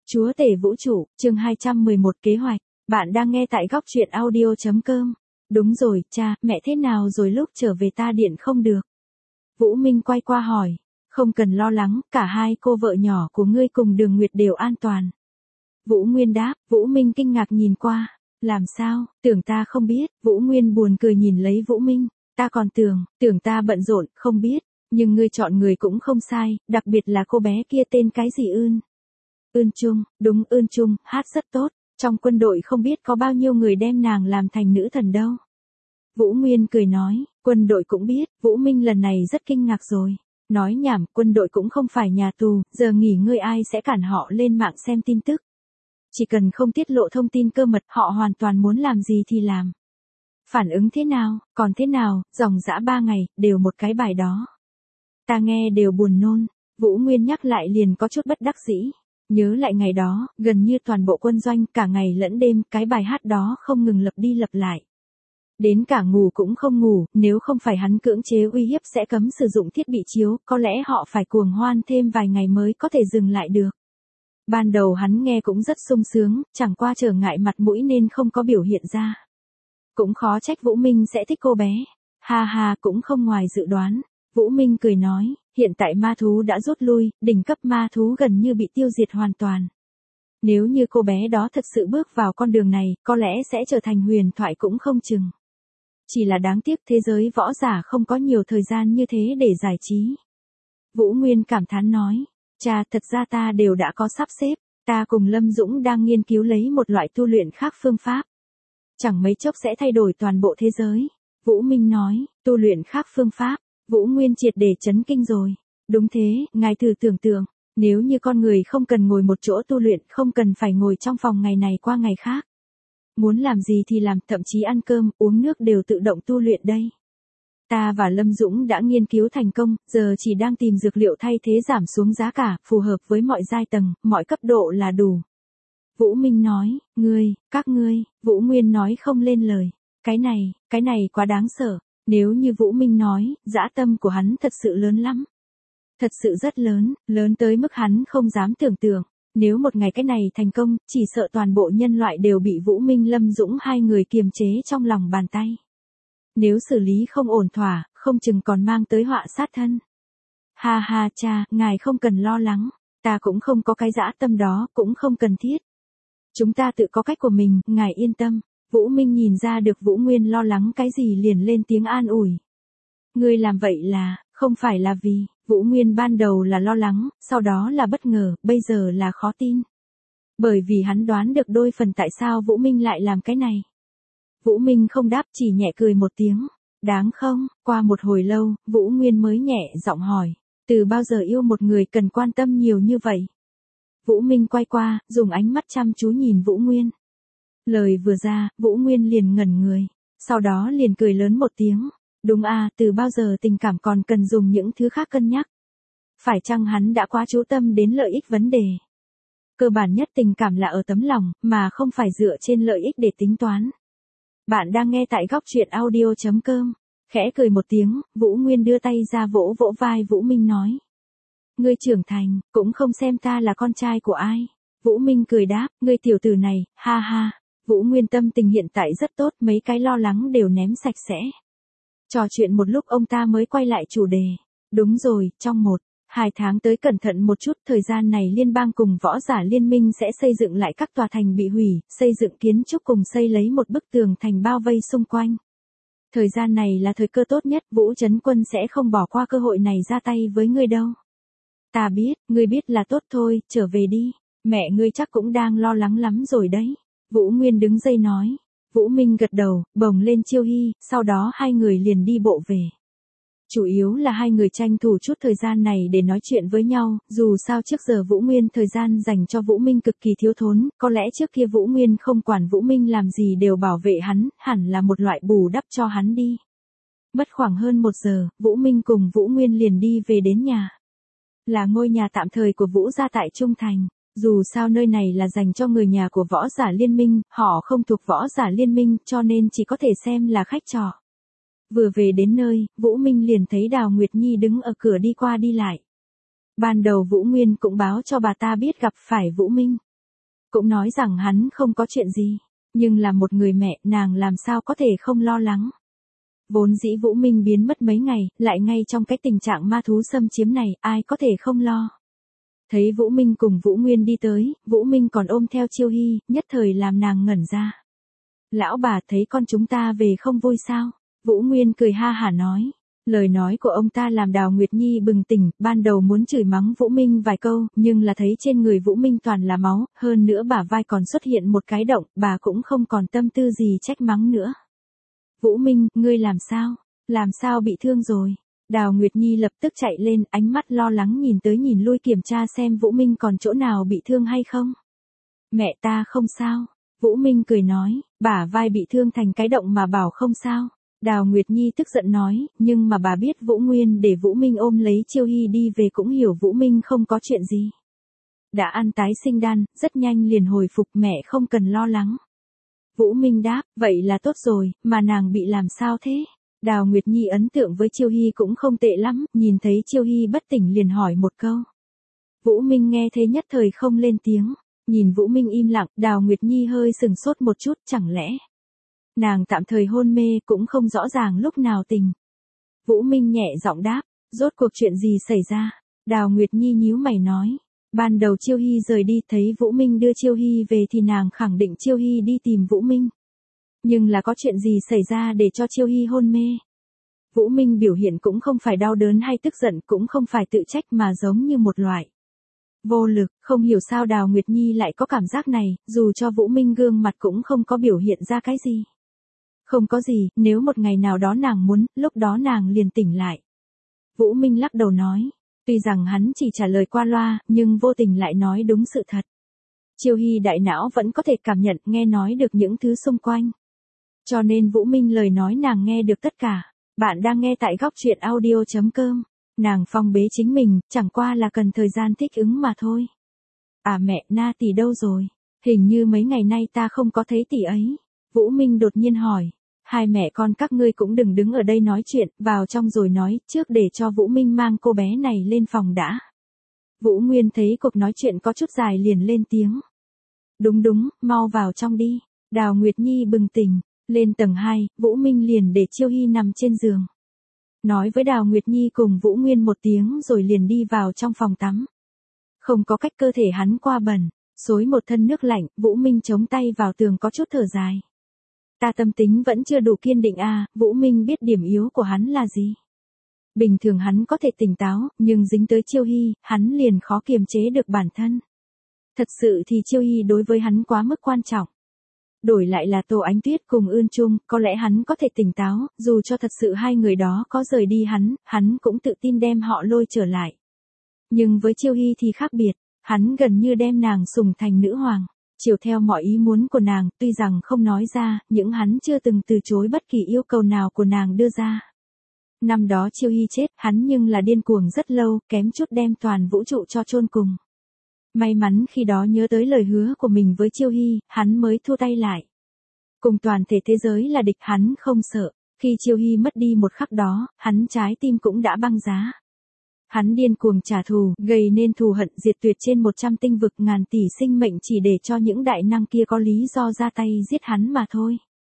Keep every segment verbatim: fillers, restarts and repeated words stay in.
Chúa tể vũ trụ, chương hai trăm mười một kế hoạch. Bạn đang nghe tại góc truyện audio chấm com. Đúng rồi, cha, mẹ thế nào rồi lúc trở về ta điện không được. Vũ Minh quay qua hỏi. Không cần lo lắng, cả hai cô vợ nhỏ của ngươi cùng Đường Nguyệt đều an toàn. Vũ Nguyên đáp, Vũ Minh kinh ngạc nhìn qua. Làm sao, tưởng ta không biết, Vũ Nguyên buồn cười nhìn lấy Vũ Minh. Ta còn tưởng, tưởng ta bận rộn, không biết. Nhưng ngươi chọn người cũng không sai, đặc biệt là cô bé kia tên cái gì Ưn. Ưn Trung, đúng Ưn Trung, hát rất tốt, trong quân đội không biết có bao nhiêu người đem nàng làm thành nữ thần đâu. Vũ Nguyên cười nói, quân đội cũng biết, Vũ Minh lần này rất kinh ngạc rồi. Nói nhảm, quân đội cũng không phải nhà tù, giờ nghỉ ngơi ai sẽ cản họ lên mạng xem tin tức. Chỉ cần không tiết lộ thông tin cơ mật, họ hoàn toàn muốn làm gì thì làm. Phản ứng thế nào, còn thế nào, dòng dã ba ngày, đều một cái bài đó. Ta nghe đều buồn nôn, Vũ Nguyên nhắc lại liền có chút bất đắc dĩ. Nhớ lại ngày đó, gần như toàn bộ quân doanh, cả ngày lẫn đêm, cái bài hát đó không ngừng lặp đi lặp lại. Đến cả ngủ cũng không ngủ, nếu không phải hắn cưỡng chế uy hiếp sẽ cấm sử dụng thiết bị chiếu, có lẽ họ phải cuồng hoan thêm vài ngày mới có thể dừng lại được. Ban đầu hắn nghe cũng rất sung sướng, chẳng qua trở ngại mặt mũi nên không có biểu hiện ra. Cũng khó trách Vũ Minh sẽ thích cô bé. Ha ha, cũng không ngoài dự đoán. Vũ Minh cười nói, hiện tại ma thú đã rút lui, đỉnh cấp ma thú gần như bị tiêu diệt hoàn toàn. Nếu như cô bé đó thực sự bước vào con đường này, có lẽ sẽ trở thành huyền thoại cũng không chừng. Chỉ là đáng tiếc thế giới võ giả không có nhiều thời gian như thế để giải trí. Vũ Nguyên cảm thán nói, cha, thật ra ta đều đã có sắp xếp, ta cùng Lâm Dũng đang nghiên cứu lấy một loại tu luyện khác phương pháp. Chẳng mấy chốc sẽ thay đổi toàn bộ thế giới. Vũ Minh nói, tu luyện khác phương pháp. Vũ Nguyên triệt để chấn kinh rồi. Đúng thế, ngài thử tưởng tượng, nếu như con người không cần ngồi một chỗ tu luyện, không cần phải ngồi trong phòng ngày này qua ngày khác. Muốn làm gì thì làm, thậm chí ăn cơm, uống nước đều tự động tu luyện đây. Ta và Lâm Dũng đã nghiên cứu thành công, giờ chỉ đang tìm dược liệu thay thế giảm xuống giá cả, phù hợp với mọi giai tầng, mọi cấp độ là đủ. Vũ Minh nói, ngươi, các ngươi, Vũ Nguyên nói không lên lời. Cái này, cái này quá đáng sợ. Nếu như Vũ Minh nói, dã tâm của hắn thật sự lớn lắm. Thật sự rất lớn, lớn tới mức hắn không dám tưởng tượng. Nếu một ngày cái này thành công, chỉ sợ toàn bộ nhân loại đều bị Vũ Minh Lâm Dũng hai người kiềm chế trong lòng bàn tay. Nếu xử lý không ổn thỏa, không chừng còn mang tới họa sát thân. Ha ha cha, ngài không cần lo lắng. Ta cũng không có cái dã tâm đó, cũng không cần thiết. Chúng ta tự có cách của mình, ngài yên tâm. Vũ Minh nhìn ra được Vũ Nguyên lo lắng cái gì liền lên tiếng an ủi. Ngươi làm vậy là, không phải là vì, Vũ Nguyên ban đầu là lo lắng, sau đó là bất ngờ, bây giờ là khó tin. Bởi vì hắn đoán được đôi phần tại sao Vũ Minh lại làm cái này. Vũ Minh không đáp, chỉ nhẹ cười một tiếng. Đáng không, qua một hồi lâu, Vũ Nguyên mới nhẹ giọng hỏi, từ bao giờ yêu một người cần quan tâm nhiều như vậy? Vũ Minh quay qua, dùng ánh mắt chăm chú nhìn Vũ Nguyên. Lời vừa ra, Vũ Nguyên liền ngẩn người, sau đó liền cười lớn một tiếng. Đúng à, từ bao giờ tình cảm còn cần dùng những thứ khác cân nhắc? Phải chăng hắn đã quá chú tâm đến lợi ích vấn đề? Cơ bản nhất tình cảm là ở tấm lòng, mà không phải dựa trên lợi ích để tính toán. Bạn đang nghe tại góc truyện audio chấm com. Khẽ cười một tiếng, Vũ Nguyên đưa tay ra vỗ vỗ vai Vũ Minh nói. Ngươi trưởng thành, cũng không xem ta là con trai của ai. Vũ Minh cười đáp, ngươi tiểu tử này, ha ha. Vũ Nguyên tâm tình hiện tại rất tốt, mấy cái lo lắng đều ném sạch sẽ. Trò chuyện một lúc ông ta mới quay lại chủ đề. Đúng rồi, trong một, hai tháng tới cẩn thận một chút, thời gian này liên bang cùng võ giả liên minh sẽ xây dựng lại các tòa thành bị hủy, xây dựng kiến trúc cùng xây lấy một bức tường thành bao vây xung quanh. Thời gian này là thời cơ tốt nhất, Vũ Trấn Quân sẽ không bỏ qua cơ hội này ra tay với ngươi đâu. Ta biết, ngươi biết là tốt thôi, trở về đi, mẹ ngươi chắc cũng đang lo lắng lắm rồi đấy. Vũ Nguyên đứng dậy nói. Vũ Minh gật đầu, bồng lên Chiêu Hy, sau đó hai người liền đi bộ về. Chủ yếu là hai người tranh thủ chút thời gian này để nói chuyện với nhau, dù sao trước giờ Vũ Nguyên thời gian dành cho Vũ Minh cực kỳ thiếu thốn, có lẽ trước kia Vũ Nguyên không quản Vũ Minh làm gì đều bảo vệ hắn, hẳn là một loại bù đắp cho hắn đi. Mất khoảng hơn một giờ, Vũ Minh cùng Vũ Nguyên liền đi về đến nhà. Là ngôi nhà tạm thời của Vũ gia tại Trung Thành. Dù sao nơi này là dành cho người nhà của võ giả liên minh, họ không thuộc võ giả liên minh cho nên chỉ có thể xem là khách trọ. Vừa về đến nơi, Vũ Minh liền thấy Đào Nguyệt Nhi đứng ở cửa đi qua đi lại. Ban đầu Vũ Nguyên cũng báo cho bà ta biết gặp phải Vũ Minh. cũng nói rằng hắn không có chuyện gì. Nhưng là một người mẹ, nàng làm sao có thể không lo lắng. Vốn dĩ Vũ Minh biến mất mấy ngày, lại ngay trong cái tình trạng ma thú xâm chiếm này, ai có thể không lo. Thấy Vũ Minh cùng Vũ Nguyên đi tới, Vũ Minh còn ôm theo Chiêu Hy, nhất thời làm nàng ngẩn ra. Lão bà thấy con chúng ta về không vui sao? Vũ Nguyên cười ha hả nói. Lời nói của ông ta làm Đào Nguyệt Nhi bừng tỉnh, ban đầu muốn chửi mắng Vũ Minh vài câu, nhưng là thấy trên người Vũ Minh toàn là máu, hơn nữa bả vai còn xuất hiện một cái động, bà cũng không còn tâm tư gì trách mắng nữa. Vũ Minh, ngươi làm sao? Làm sao bị thương rồi? Đào Nguyệt Nhi lập tức chạy lên, ánh mắt lo lắng nhìn tới nhìn lui kiểm tra xem Vũ Minh còn chỗ nào bị thương hay không. Mẹ ta không sao. Vũ Minh cười nói, bả vai bị thương thành cái động mà bảo không sao. Đào Nguyệt Nhi tức giận nói, nhưng mà bà biết Vũ Nguyên để Vũ Minh ôm lấy Chiêu Hy đi về cũng hiểu Vũ Minh không có chuyện gì. Đã ăn tái sinh đan, rất nhanh liền hồi phục, mẹ không cần lo lắng. Vũ Minh đáp, vậy là tốt rồi, mà nàng bị làm sao thế? Đào Nguyệt Nhi ấn tượng với Chiêu Hy cũng không tệ lắm, nhìn thấy Chiêu Hy bất tỉnh liền hỏi một câu. Vũ Minh nghe thế nhất thời không lên tiếng, nhìn Vũ Minh im lặng, Đào Nguyệt Nhi hơi sừng sốt một chút, chẳng lẽ nàng tạm thời hôn mê cũng không rõ ràng lúc nào tỉnh. Vũ Minh nhẹ giọng đáp, rốt cuộc chuyện gì xảy ra? Đào Nguyệt Nhi nhíu mày nói. Ban đầu Chiêu Hy rời đi thấy Vũ Minh đưa Chiêu Hy về thì nàng khẳng định Chiêu Hy đi tìm Vũ Minh. Nhưng là có chuyện gì xảy ra để cho Chiêu Hy hôn mê? Vũ Minh biểu hiện cũng không phải đau đớn hay tức giận, cũng không phải tự trách mà giống như một loại vô lực, không hiểu sao Đào Nguyệt Nhi lại có cảm giác này, dù cho Vũ Minh gương mặt cũng không có biểu hiện ra cái gì. Không có gì, nếu một ngày nào đó nàng muốn, lúc đó nàng liền tỉnh lại. Vũ Minh lắc đầu nói, tuy rằng hắn chỉ trả lời qua loa, nhưng vô tình lại nói đúng sự thật. Chiêu Hy đại não vẫn có thể cảm nhận, nghe nói được những thứ xung quanh. Cho nên Vũ Minh lời nói nàng nghe được tất cả. Bạn đang nghe tại góc truyện audio chấm com. Nàng phong bế chính mình, chẳng qua là cần thời gian thích ứng mà thôi. À mẹ, Na tỷ đâu rồi? Hình như mấy ngày nay ta không có thấy tỷ ấy. Vũ Minh đột nhiên hỏi. Hai mẹ con các ngươi cũng đừng đứng ở đây nói chuyện, vào trong rồi nói, trước để cho Vũ Minh mang cô bé này lên phòng đã. Vũ Nguyên thấy cuộc nói chuyện có chút dài liền lên tiếng. Đúng đúng, mau vào trong đi. Đào Nguyệt Nhi bừng tỉnh, lên tầng hai, Vũ Minh liền để Chiêu Hy nằm trên giường. Nói với Đào Nguyệt Nhi cùng Vũ Nguyên một tiếng rồi liền đi vào trong phòng tắm. Không có cách cơ thể hắn qua bẩn, xối một thân nước lạnh, Vũ Minh chống tay vào tường có chút thở dài. Ta tâm tính vẫn chưa đủ kiên định à, Vũ Minh biết điểm yếu của hắn là gì. Bình thường hắn có thể tỉnh táo, nhưng dính tới Chiêu Hy, hắn liền khó kiềm chế được bản thân. Thật sự thì Chiêu Hy đối với hắn quá mức quan trọng. Đổi lại là Tô Ánh Tuyết cùng Ươn Trung, có lẽ hắn có thể tỉnh táo, dù cho thật sự hai người đó có rời đi hắn, hắn cũng tự tin đem họ lôi trở lại. Nhưng với Chiêu Hy thì khác biệt, hắn gần như đem nàng sủng thành nữ hoàng, chiều theo mọi ý muốn của nàng, tuy rằng không nói ra, nhưng hắn chưa từng từ chối bất kỳ yêu cầu nào của nàng đưa ra. Năm đó Chiêu Hy chết, hắn nhưng là điên cuồng rất lâu, kém chút đem toàn vũ trụ cho chôn cùng. May mắn khi đó nhớ tới lời hứa của mình với Chiêu Hy, hắn mới thua tay lại. Cùng toàn thể thế giới là địch, hắn không sợ. Khi Chiêu Hy mất đi một khắc đó, hắn trái tim cũng đã băng giá. Hắn điên cuồng trả thù, gây nên thù hận diệt tuyệt trên một trăm tinh vực, ngàn tỷ sinh mệnh chỉ để cho những đại năng kia có lý do ra tay giết hắn mà thôi.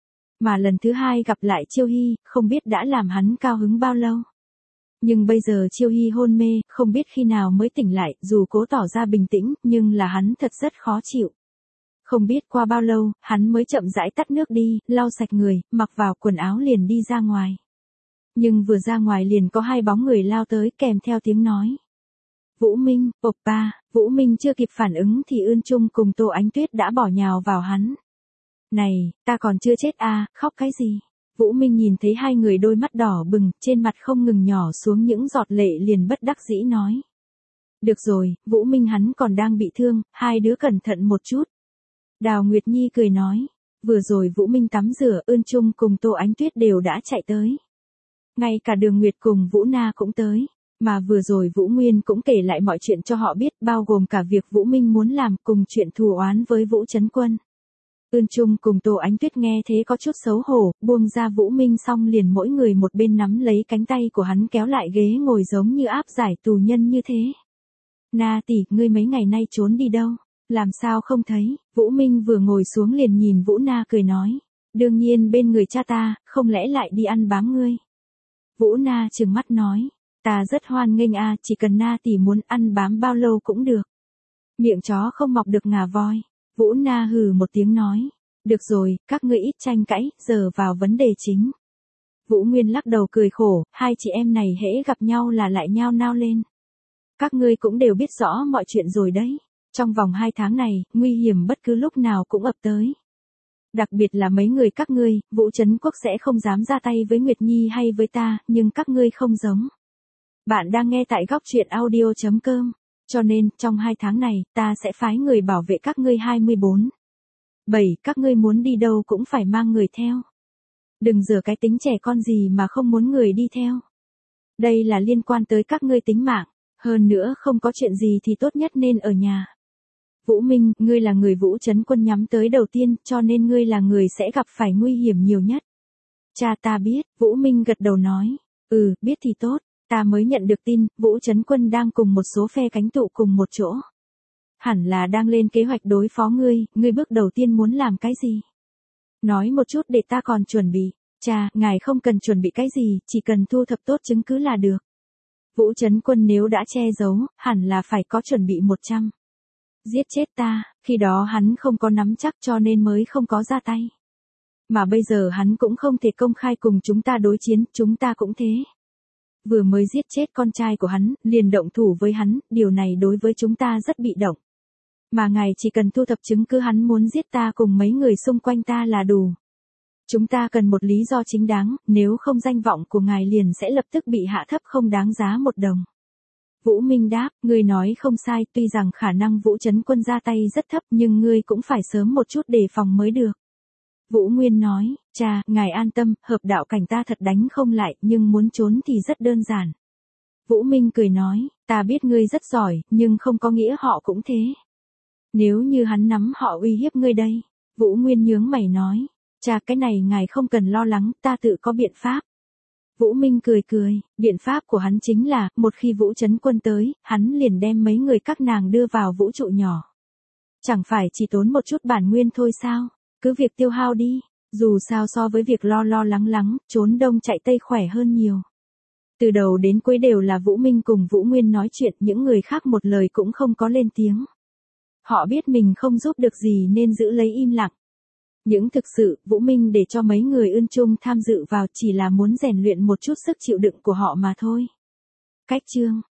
Mà lần thứ hai gặp lại Chiêu Hy, không biết đã làm hắn cao hứng bao lâu. Nhưng bây giờ Chiêu Hy hôn mê, không biết khi nào mới tỉnh lại, dù cố tỏ ra bình tĩnh, nhưng là hắn thật rất khó chịu. Không biết qua bao lâu, hắn mới chậm rãi tắt nước đi, lau sạch người, mặc vào quần áo liền đi ra ngoài. Nhưng vừa ra ngoài liền có hai bóng người lao tới kèm theo tiếng nói. Vũ Minh, oppa, Vũ Minh chưa kịp phản ứng thì Ươn Trung cùng Tô Ánh Tuyết đã bỏ nhào vào hắn. Này, ta còn chưa chết à, khóc cái gì? Vũ Minh nhìn thấy hai người đôi mắt đỏ bừng, trên mặt không ngừng nhỏ xuống những giọt lệ liền bất đắc dĩ nói. Được rồi, Vũ Minh hắn còn đang bị thương, hai đứa cẩn thận một chút. Đào Nguyệt Nhi cười nói, vừa rồi Vũ Minh tắm rửa, Ươn Trung cùng Tô Ánh Tuyết đều đã chạy tới. Ngay cả Đường Nguyệt cùng Vũ Na cũng tới, mà vừa rồi Vũ Nguyên cũng kể lại mọi chuyện cho họ biết, bao gồm cả việc Vũ Minh muốn làm cùng chuyện thù oán với Vũ Trấn Quân. Ươn Trung cùng Tô Ánh Tuyết nghe thế có chút xấu hổ, buông ra Vũ Minh xong liền mỗi người một bên nắm lấy cánh tay của hắn kéo lại ghế ngồi giống như áp giải tù nhân như thế. Na tỷ, ngươi mấy ngày nay trốn đi đâu? Làm sao không thấy, Vũ Minh vừa ngồi xuống liền nhìn Vũ Na cười nói. Đương nhiên bên người cha ta, không lẽ lại đi ăn bám ngươi. Vũ Na trừng mắt nói. Ta rất hoan nghênh a, chỉ cần Na tỷ muốn ăn bám bao lâu cũng được. Miệng chó không mọc được ngà voi. Vũ Na hừ một tiếng nói. Được rồi, các ngươi ít tranh cãi, giờ vào vấn đề chính. Vũ Nguyên lắc đầu cười khổ, hai chị em này hễ gặp nhau là lại nhao nao lên. Các ngươi cũng đều biết rõ mọi chuyện rồi đấy. Trong vòng hai tháng này, nguy hiểm bất cứ lúc nào cũng ập tới. Đặc biệt là mấy người các ngươi, Vũ Trấn Quốc sẽ không dám ra tay với Nguyệt Nhi hay với ta, nhưng các ngươi không giống. Bạn đang nghe tại góc truyện audio chấm com. Cho nên, trong hai tháng này, ta sẽ phái người bảo vệ các ngươi hai mươi bốn. bảy, các ngươi muốn đi đâu cũng phải mang người theo. Đừng giở cái tính trẻ con gì mà không muốn người đi theo. Đây là liên quan tới các ngươi tính mạng. Hơn nữa không có chuyện gì thì tốt nhất nên ở nhà. Vũ Minh, ngươi là người Vũ Trấn Quân nhắm tới đầu tiên, cho nên ngươi là người sẽ gặp phải nguy hiểm nhiều nhất. Cha ta biết, Vũ Minh gật đầu nói. Ừ, biết thì tốt, ta mới nhận được tin, Vũ Trấn Quân đang cùng một số phe cánh tụ cùng một chỗ. Hẳn là đang lên kế hoạch đối phó ngươi, ngươi bước đầu tiên muốn làm cái gì? Nói một chút để ta còn chuẩn bị. Cha, ngài không cần chuẩn bị cái gì, chỉ cần thu thập tốt chứng cứ là được. Vũ Trấn Quân nếu đã che giấu, hẳn là phải có chuẩn bị một trăm. Giết chết ta, khi đó hắn không có nắm chắc cho nên mới không có ra tay. Mà bây giờ hắn cũng không thể công khai cùng chúng ta đối chiến, chúng ta cũng thế. Vừa mới giết chết con trai của hắn, liền động thủ với hắn, điều này đối với chúng ta rất bị động. Mà ngài chỉ cần thu thập chứng cứ hắn muốn giết ta cùng mấy người xung quanh ta là đủ. Chúng ta cần một lý do chính đáng, nếu không danh vọng của ngài liền sẽ lập tức bị hạ thấp không đáng giá một đồng. Vũ Minh đáp, ngươi nói không sai, tuy rằng khả năng Vũ Trấn Quân ra tay rất thấp nhưng ngươi cũng phải sớm một chút đề phòng mới được. Vũ Nguyên nói, cha, ngài an tâm, hợp đạo cảnh ta thật đánh không lại, nhưng muốn trốn thì rất đơn giản. Vũ Minh cười nói, ta biết ngươi rất giỏi, nhưng không có nghĩa họ cũng thế. Nếu như hắn nắm họ uy hiếp ngươi đây. Vũ Nguyên nhướng mày nói, cha cái này ngài không cần lo lắng, ta tự có biện pháp. Vũ Minh cười cười, biện pháp của hắn chính là, một khi Vũ Trấn Quân tới, hắn liền đem mấy người các nàng đưa vào vũ trụ nhỏ. Chẳng phải chỉ tốn một chút bản nguyên thôi sao, cứ việc tiêu hao đi, dù sao so với việc lo lo lắng lắng, trốn đông chạy tây khỏe hơn nhiều. Từ đầu đến cuối đều là Vũ Minh cùng Vũ Nguyên nói chuyện, những người khác một lời cũng không có lên tiếng. Họ biết mình không giúp được gì nên giữ lấy im lặng. Những thực sự, Vũ Minh để cho mấy người ươn chung tham dự vào chỉ là muốn rèn luyện một chút sức chịu đựng của họ mà thôi. Cách chương